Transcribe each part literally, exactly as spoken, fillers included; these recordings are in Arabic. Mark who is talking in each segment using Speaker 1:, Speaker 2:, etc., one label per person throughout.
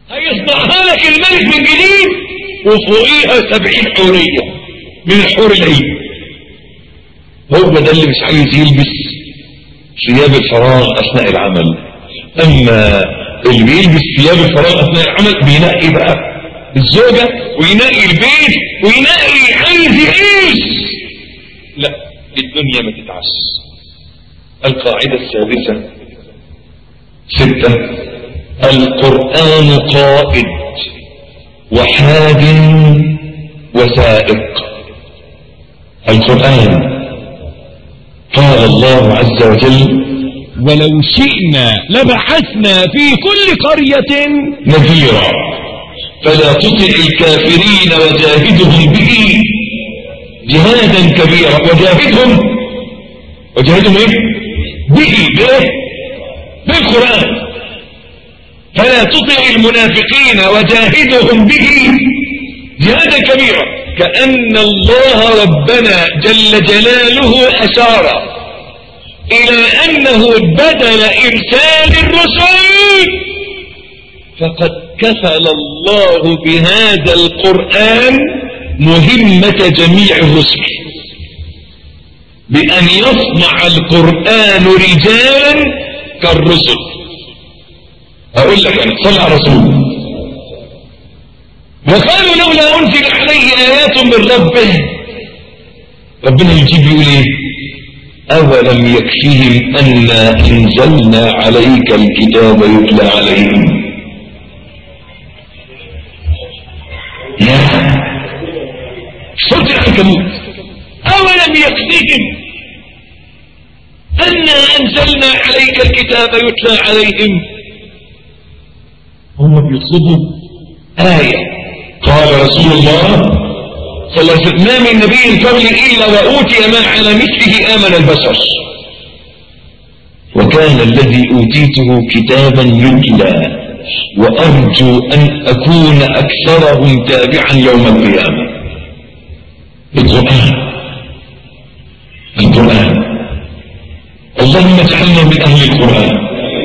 Speaker 1: هيصنعها لك الملك من جديد وفوقيها سبعين حورية من الحور العين. هو ده اللي مش عايز يلبس ثياب الفراغ اثناء العمل. اما اللي بيلبس ثياب الفراغ اثناء العمل بينقي بقى الزوجة وينقي البيت وينقي عايز يعيش. لا، الدنيا ما تتعش. القاعدة السادسة ستة: القرآن قائد وحاد وسائق. القرآن قال الله عز وجل:
Speaker 2: ولو شئنا لبعثنا في كل قرية
Speaker 1: نذيرا فلا تطع الكافرين وجاهدهم به جهادا كبيرا. وجاهدهم وجاهدهم ايه؟ به بايه؟ بالقرآن. فلا تطع المنافقين وجاهدهم به جهادا كبيرا. كأن الله ربنا جل جلاله أشار إلى أنه بدل إرسال الرسل فقد كفل الله بهذا القرآن مهمة جميع الرسل، بأن يصنع القرآن رجالا كالرسل. أقول لك أنا صلى على رسول. وقالوا لولا أنزل عليه آيات من ربه. ربنا يجيب يقول إيه؟ أولم يكفيهم أنا أنزلنا عليك الكتاب يتلى عليهم. يا صوت العنكبوت. أولم يكفيهم أنا أنزلنا عليك الكتاب يتلى عليهم. هم بيطلبوا آية. قال رسول الله صلى الله عليه وسلم: ما من نبي قبل إلا وأوتي ما على مثله آمن البشر. وكان الذي أوتيته كتابا يتلى وأرجو أن أكون أكثرهم تابعا يوم القيامة. القرآن القرآن اللهم اجعلنا من أهل القرآن.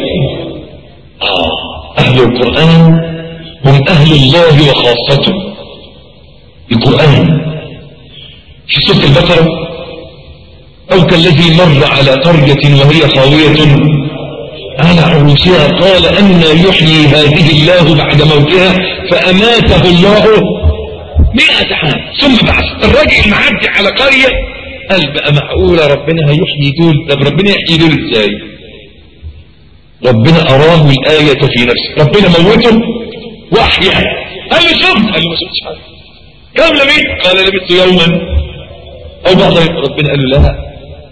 Speaker 1: آه أهل القرآن هم أهل الله وخاصته. القرآن في سورة البقرة: أو كالذي مر على قرية وهي خاوية على عروشها قال أنى يحيي هذه الله بعد موتها فأماته الله مئة عام ثم بعث. الراجل معدي على قرية قال بقى معقولة ربنا هيحيي دول؟ طب ربنا يحيي دول ازاي؟ ربنا أراه الآية في نفسه. ربنا موته وأحياه. قال له شفت؟ قال له ما شفتش حاجة. كم لبثت؟ قال لبثت يوما أو بعض يوم. ربنا قال له لا،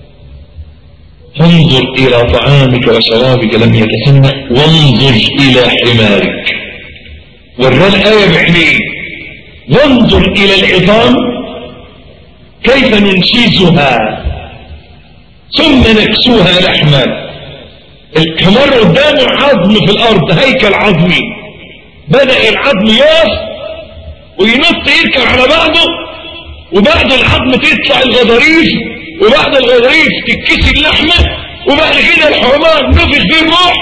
Speaker 1: انظر إلى طعامك وشرابك لم يتسنى وانظر إلى حمارك. ورى الآية بعينيه. وانظر إلى العظام كيف ننشزها ثم نكسوها لحما. الحمار قدامه عظم في الأرض، هيكل عظمي، بدأ العظم يقف وينط يركب على بعضه، وبعد العظم تطلع الغضاريف، وبعد الغضاريف تتكسي اللحمة، وبعد كده الحمار نفخ فيه الروح.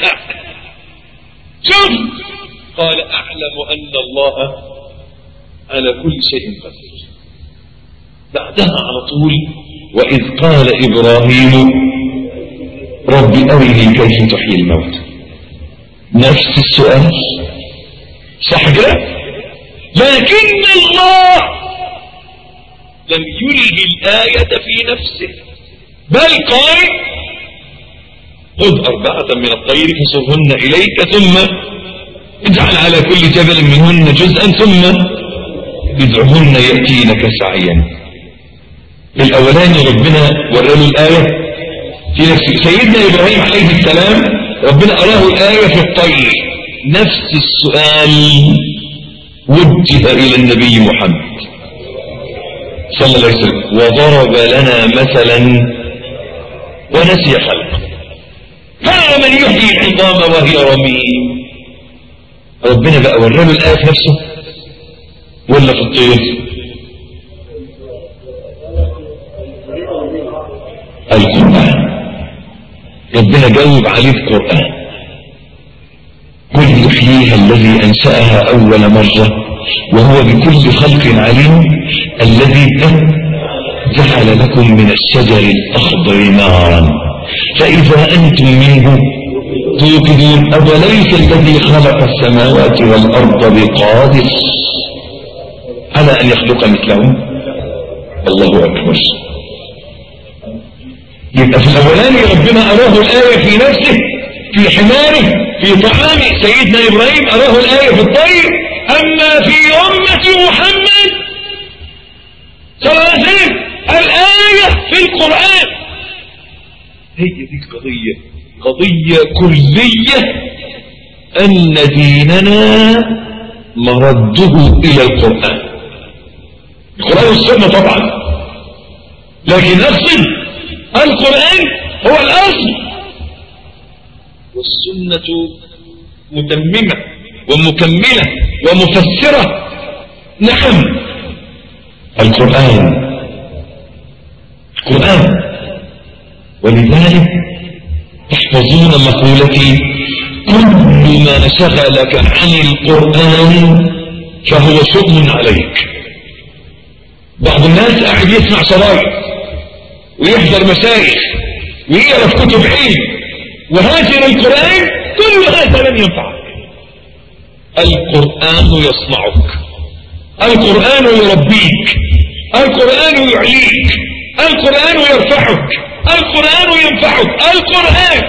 Speaker 1: شوف قال أعلم أن الله على كل شيء قدير. بعدها على طول: وإذ قال إبراهيم رب أرني كيف تحيي الموت. نفس السؤال صح كده؟ لكن الله لم يلغي الآية في نفسه، بل قال: خذ أربعة من الطير فصرهن إليك ثم اجعل على كل جبل منهن جزءا ثم ادعهن يأتينك سعيا. الأولاني ربنا وراله الآية في نفسه. سيدنا إبراهيم عليه السلام ربنا أراه الآية في الطير. نفس السؤال وجه إلى النبي محمد صلى الله عليه وسلم: وضرب لنا مثلا ونسي خلقه قال من يحيي العظام وهي رميم. ربنا بقى وراله الآية في نفسه ولا في الطير؟ القرآن. ربنا جاوب عليه القرآن: قل يحييها فيها الذي أنشأها أول مرة وهو بكل خلق عليم، الذي جعل لكم من الشجر الأخضر نارا فإذا أنتم منه توقدون. أوليس الذي خلق السماوات والأرض بقادر على أن يخلق مثلهم؟ الله أكبر. يبقى في الأولاني ربنا أراه الآية في نفسه، في حماره، في طعام سيدنا إبراهيم أراه الآية في الطير. أما في أمة محمد صلى الله عليه وسلم الآية في القرآن. هي دي قضية قضية كلية، أن ديننا مرده إلى القرآن. القرآن والسنة طبعا، لكن أقصد القرآن هو الأصل، والسنة متممة ومكملة ومفسرة. نعم القرآن القرآن ولذلك تحفظون مقولتي: كل ما شغلك عن القرآن فهو شؤم عليك. بعض الناس قاعد يسمع شرايط ويحضر مشايخ ويقرا في كتب علم وهاجر القرآن، كل هذا لن ينفعك. القرآن يصنعك، القرآن يربيك، القرآن يعليك، القرآن يرفعك، القرآن ينفعك. القرآن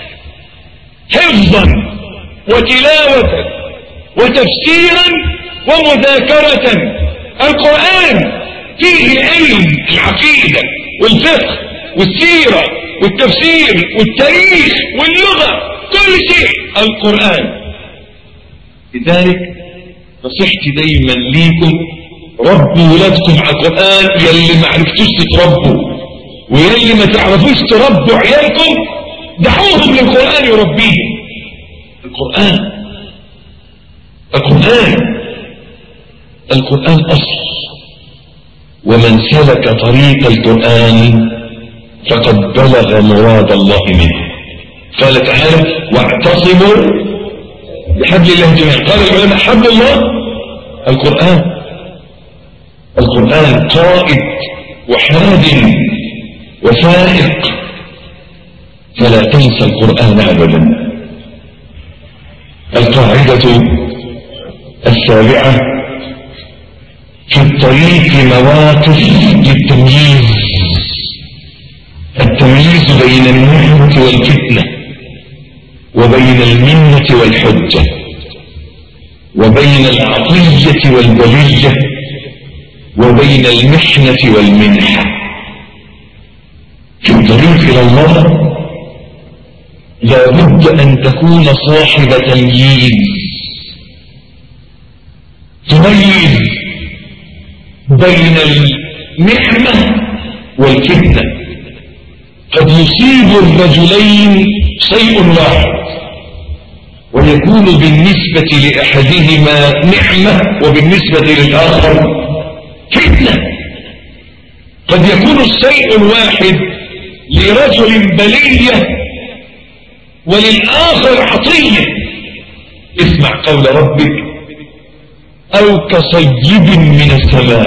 Speaker 1: حفظا وتلاوة وتفسيرا ومذاكرة. القرآن فيه علم العقيدة والفقه والسيرة والتفسير والتاريخ واللغة، كل شيء القرآن. لذلك نصيحتي دايما ليكم: ربوا ولادكم على القرآن. يلي ما عرفتوش تتربوا ويلي ما تعرفوش تربوا عيالكم، دعوهم للقرآن يربيهم. القرآن القرآن القرآن أصل، ومن سلك طريق القرآن فقد بلغ مراد الله منه. قال تعالى: واعتصموا بحبل الله جميعا. قال العلماء: حبل الله القرآن. القرآن قائد وحاد وفائق، فلا تنسى القرآن أبدا. القاعدة السابعة: في الطريق مواقف للتمييز. التمييز بين النعمة والفتنة، وبين المنة والحجة، وبين العطية والبلية، وبين المحنة والمنحة. في الطريق إلى الله لا بد أن تكون صاحب تمييز، تميز بين النعمة والفتنة. قد يصيب الرجلين شيء واحد ويكون بالنسبة لأحدهما نعمة وبالنسبة للآخر فتنة. قد يكون الشيء الواحد لرجل بلية وللآخر عطية. اسمع قول ربك: أو كصيب من السماء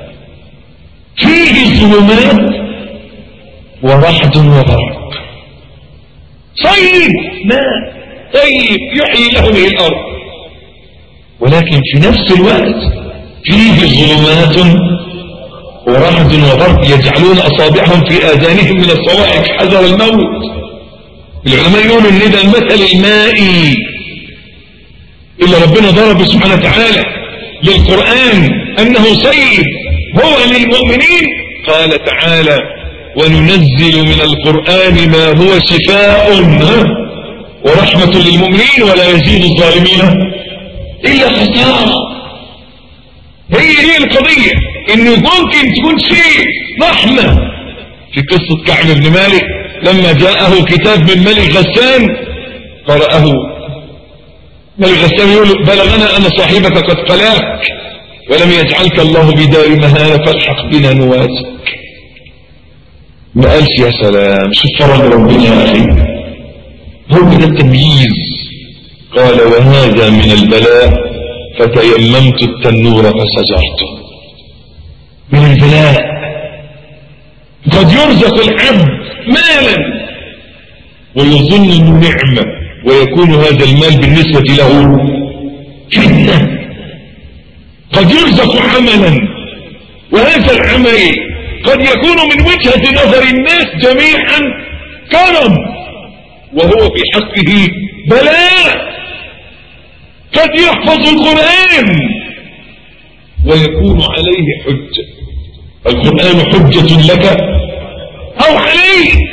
Speaker 1: فيه ظلمات ورعد وبرق. صيب ماء طيب يحيي له به الأرض، ولكن في نفس الوقت فيه ظلمات ورعد وبرق يجعلون أصابعهم في آذانهم من الصواعق حذر الموت. العلماء يقولوا إن ده المثل المائي إلا ربنا ضرب سبحانه وتعالى للقرآن أنه سيد هو للمؤمنين. قال تعالى: وننزل من القرآن ما هو شفاء ورحمة للمؤمنين ولا يزيد الظالمين إلا خسارة. هي هي القضية، إنه ممكن تكون شيء رحمة. في قصة كعب بن مالك لما جاءه كتاب من ملك غسان قرأه ملك غسان يقول: بلغنا أن صاحبك قد قلاك ولم يجعلك الله بدار مهانة فالحق بنا نواسك. ما قالش يا سلام شوف فرج ربنا يا أخي. هو ده التمييز. قال وهذا من البلاء فتيممت التنور فسجرته. من البلاء قد يرزق العبد مالا ويظن انه نعمة ويكون هذا المال بالنسبة له فتنة. قد يرزق عملا وهذا العمل قد يكون من وجهة نظر الناس جميعا كرم وهو في حقه بلاء. قد يحفظ القرآن ويكون عليه حجة. القرآن حجة لك أو عليك.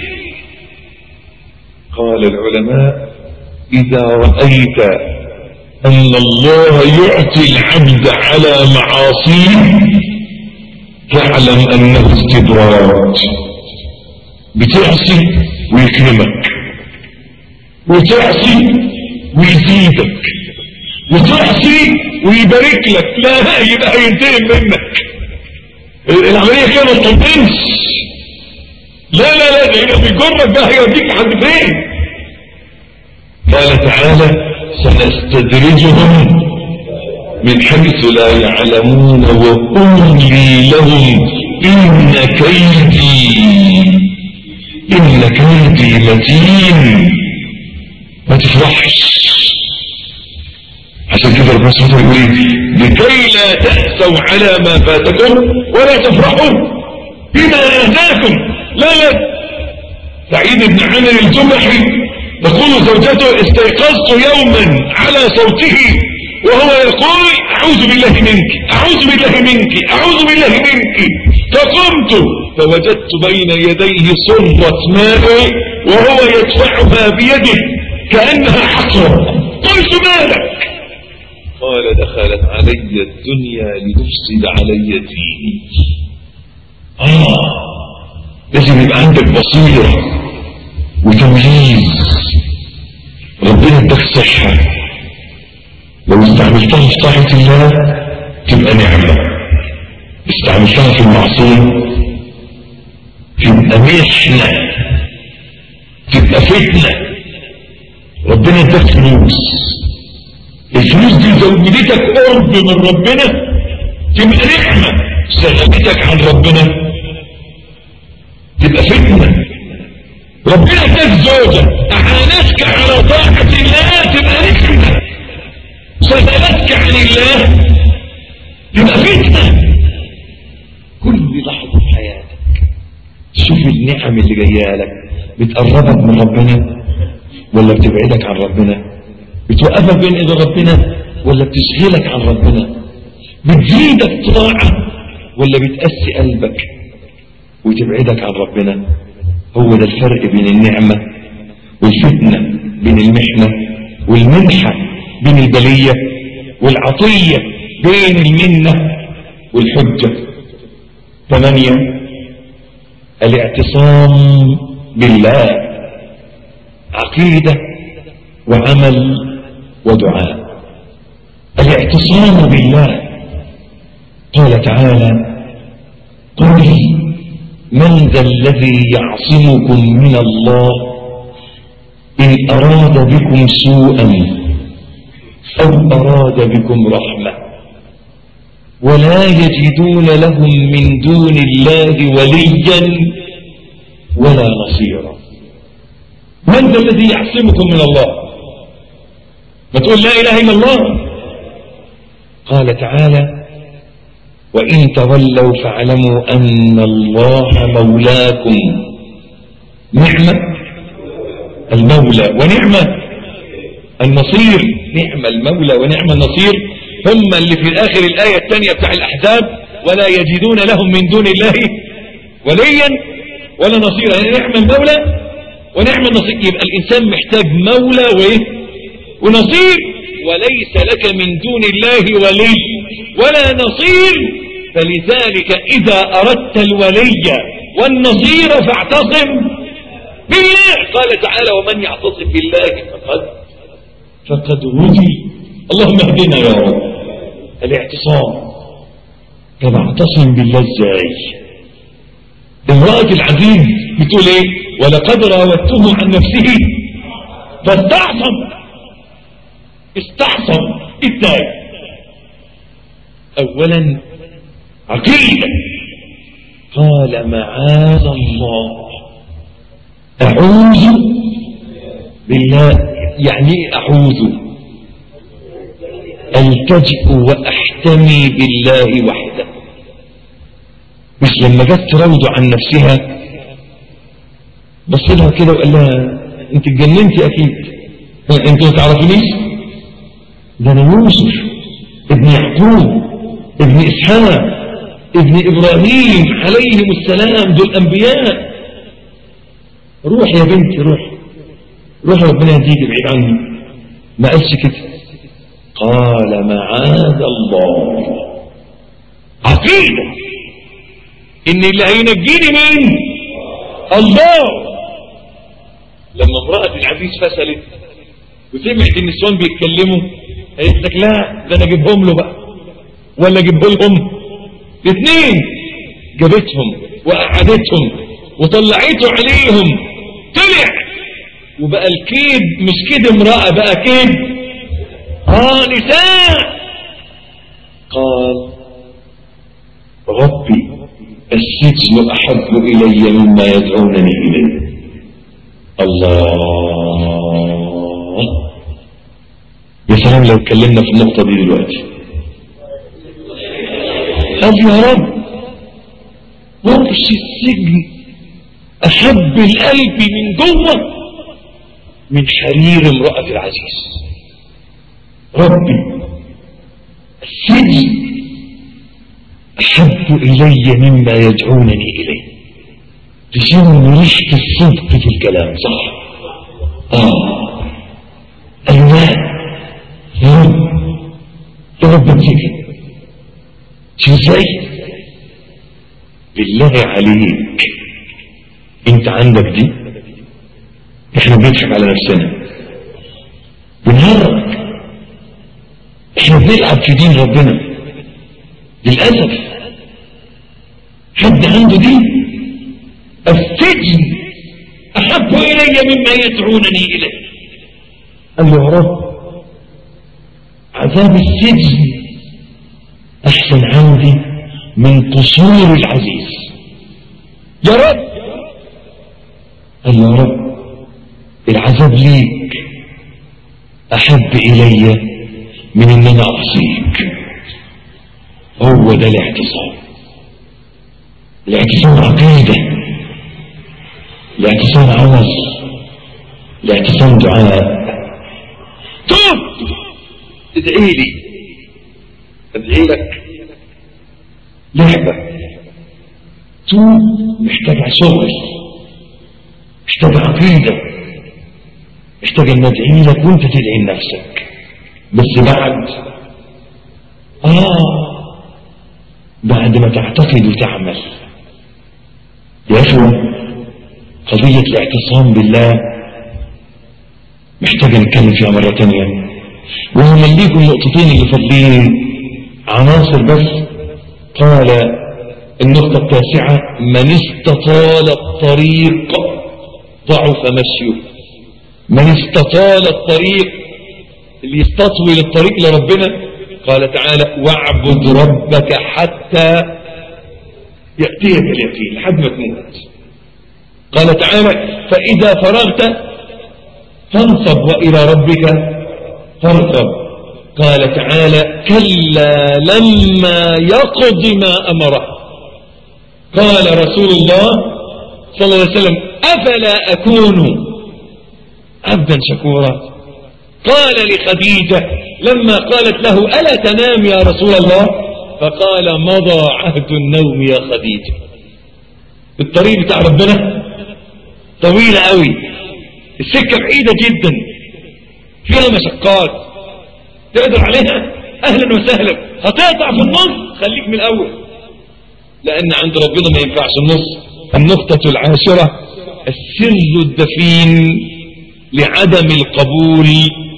Speaker 1: قال العلماء إذا رأيت أن الله يعطي العبد على معاصيه فاعلم أنه استدراج. بتعصي ويكرمك وتعصي ويزيدك وتعصي ويبارك لك. لا يبقى ينتهي منك العملية كده ما تطمنش. لا لا لا ده بيجرك بقى هيوديك حد فين. قال تعالى سنستدرجهم من حيث لا يعلمون وأملي لهم إن كيدي إن كيدي متين. ما تفرحش. عشان كده ربنا سبحانه وتعالى يقول لكي لا تأسوا على ما فاتكم ولا تفرحوا بما آتاكم. لا لا. سعيد بن عامر الجمحي تقول زوجته استيقظت يوما على صوته وهو يقول أعوذ بالله منك أعوذ بالله منك أعوذ بالله منك. فقمت فوجدت بين يديه صرة ماء وهو يدفعها بيده كأنها حقرة. قلت مالك؟ قال دخلت علي الدنيا لتفسد علي ديني. آه لازم يبقى عندك بصيرة وتمييز. ربنا اداك صحة لو استعملتها في طاعة الله تبقى نعمة. استعملتها في المعصية تبقى محنة تبقى فتنة. ربنا اداك فلوس. الفلوس دي زودتك قرب من ربنا تبقى نعمة. سلمتك عن ربنا تبقى فتنة. ربنا اداك زوجة اعانتك على طاعة الله تبقى نعمة. سلمتك عن الله تبقى فتنة. كل لحظة في حياتك شوف النعم اللي جايه لك بتقربك من ربنا ولا بتبعدك عن ربنا؟ بتوقفك بين ايد ربنا ولا بتشغلك عن ربنا؟ بتزيدك طاعة ولا بتقسي قلبك وتبعدك عن ربنا؟ هو ده الفرق بين النعمة والفتنة، بين المحنة والمنحة، بين البلية والعطية، بين المنة والحجة. ثمانية الاعتصام بالله، عقيدة وعمل ودعاء. الاعتصام بالله قال تعالى قل من ذا الذي يعصمكم من الله إن أراد بكم سوءا أو أراد بكم رحمة ولا يجدون لهم من دون الله وليا ولا نصيرا. من ذا الذي يعصمكم من الله؟ ما تقول لا إله إلا الله. قال تعالى وإن تولوا فاعلموا أن الله مولاكم. نعمة المولى ونعمة النصير. نعم المولى ونعم النصير هم اللي في آخر الآية الثانية بتاع الأحزاب ولا يجدون لهم من دون الله وليا ولا نصيرا. يعني نعم المولى ونعم النصير. يبقى الإنسان محتاج مولى وإيه ونصير. وليس لك من دون الله ولي ولا نصير. فلذلك إذا أردت الولي والنصير فاعتصم بالله. قال تعالى ومن يعتصم بالله فقد فقد هدي. اللهم اهدنا يا رب. الاعتصام. طب اعتصم بالله ازاي؟ امرأة العزيز بتقول ايه؟ ولقد راودته عن نفسه فاستعصم. استعصم. ازاي؟ اولا عقيدة. قال معاذ الله، اعوذ بالله. يعني ايه اعوذ؟ التجئ واحتمي بالله وحده. مش لما جت تراود عن نفسها بص لها كده وقال لها انت اتجننتي اكيد، انت ما تعرفنيش؟ ده انا يوسف ابن يعقوب ابن اسحاق ابن ابراهيم عليهم السلام، دول انبياء. روح يا بنتي روح روح، ربنا يهديك بعيد عني. ما قالش كده، قال معاذ الله. عقيدة ان اللي هينجيني مين؟ الله. لما امرأة العزيز فسلت وسمعت النسوان بيتكلموا قالت لك لا ده انا اجيبهم له بقى، ولا اجيبه لهم الاثنين. جابتهم وقعدتهم وطلعته عليهم، طلع وبقى الكيد مش كيد امرأة، بقى كيد اه نساء. قال ربي السجن احب الي مما يدعونني اليه. الله. يا سلام لو اتكلمنا في النقطة دي دلوقتي. قال يا رب وحش السجن احب القلب من جوه من حرير امرأة العزيز. ربي السجن احب الي مما يدعونني اليه. تشم ريحة الصدق في الكلام، صح؟ اه الماء يا رب يا رب تسجن. شو ازاي؟ بالله عليك انت عندك دي؟ احنا بنضحك على نفسنا بنهرج، احنا بنلعب في دين ربنا للأسف. حد عنده دين؟ السجن احب الي مما يدعونني اليه. قال له يا رب عذاب السجن احسن عندي من قصور العزيز. يا رب. قال يا رب العذاب ليك احب الي من ان انا اعصيك. هو ده الاعتصام. الاعتصام عقيدة، الاعتصام عمل، الاعتصام دعاء. توب ادعي لي ادعي لك لعبة. توب محتاج شغل، محتاج عقيدة، محتاج ان ادعي لك وانت تدعي لنفسك. بس بعد اه بعد ما تعتقد وتعمل. يا اخوة قضية الاعتصام بالله محتاج نتكلم فيها مرة تانية، وهم ليكم النقطتين اللي فاضلين عناصر بس. قال النقطة التاسعة من استطال الطريق ضعف مشيه. من استطال الطريق، اللي يستطول الطريق لربنا. قال تعالى واعبد ربك حتى يأتيك اليقين، لحد ما تموت. قال تعالى فإذا فرغت فانصب وإلى ربك فارغب. قال تعالى كلا لما يقض ما أمره. قال رسول الله صلى الله عليه وسلم أفلا أكون عبدا شكورا. قال لخديجة لما قالت له ألا تنام يا رسول الله؟ فقال مضى عهد النوم يا خديجة. الطريق بتاع ربنا طويلة قوي، السكة بعيدة جدا، فيها مشقات تقدر عليها أهلا وسهلا. هتقطع في النص خليك من الأول، لأن عند ربنا ما ينفعش النص. النقطة العاشرة السر الدفين لعدم القبول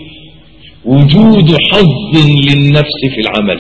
Speaker 1: وجود حظ للنفس في العمل.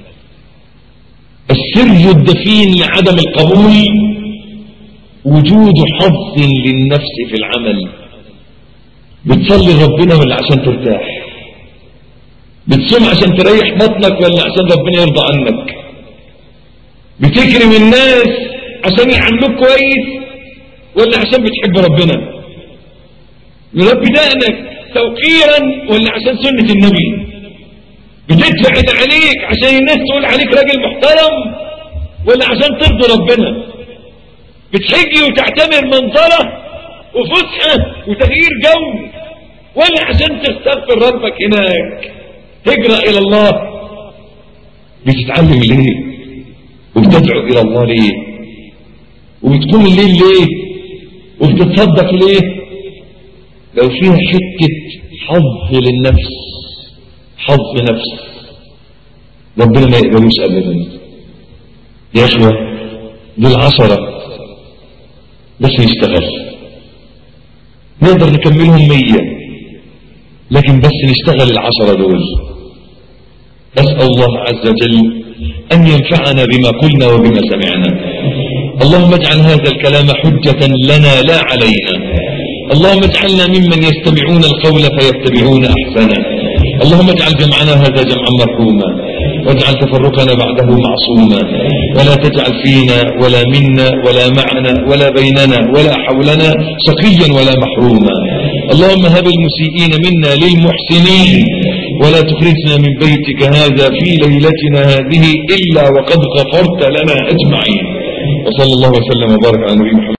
Speaker 1: السر الدفين لعدم القبول وجود حظ للنفس في العمل. بتصلي ربنا ولا عشان ترتاح؟ بتصوم عشان تريح بطنك ولا عشان ربنا يرضى عنك؟ بتكرم الناس عشان يعاملوك كويس ولا عشان بتحب ربنا؟ يربي دقنك توقيرا ولا عشان سنة النبي؟ بتدفع اللي عليك عشان الناس تقول عليك راجل محترم ولا عشان ترضي ربنا؟ بتحجي وتعتبر منظرة وفسحة وتغيير جو ولا عشان تستغفر ربك هناك تجرأ إلى الله؟ بتتعلم ليه وبتدعو إلى الله ليه وبتقوم الليل ليه وبتتصدق ليه؟ لو فيها حتة حظ للنفس حظ نفس ربنا ما يقبلوش أبدا. يا أخوة دول عشرة بس نشتغل، نقدر نكملهم مية لكن بس نشتغل العشرة دول. أسأل الله عز وجل أن ينفعنا بما قلنا وبما سمعنا. اللهم اجعل هذا الكلام حجة لنا لا علينا. اللهم اجعلنا ممن يستمعون القول فيتبعون أحسنه. اللهم اجعل جمعنا هذا جمعا مرحوما واجعل تفرقنا بعده معصوما ولا تجعل فينا ولا منا ولا معنا ولا بيننا ولا حولنا شقيا ولا محروما. اللهم هب المسيئين منا للمحسنين ولا تخرجنا من بيتك هذا في ليلتنا هذه إلا وقد غفرت لنا أجمعين. وصلى الله وسلم وبارك على نبينا محمد.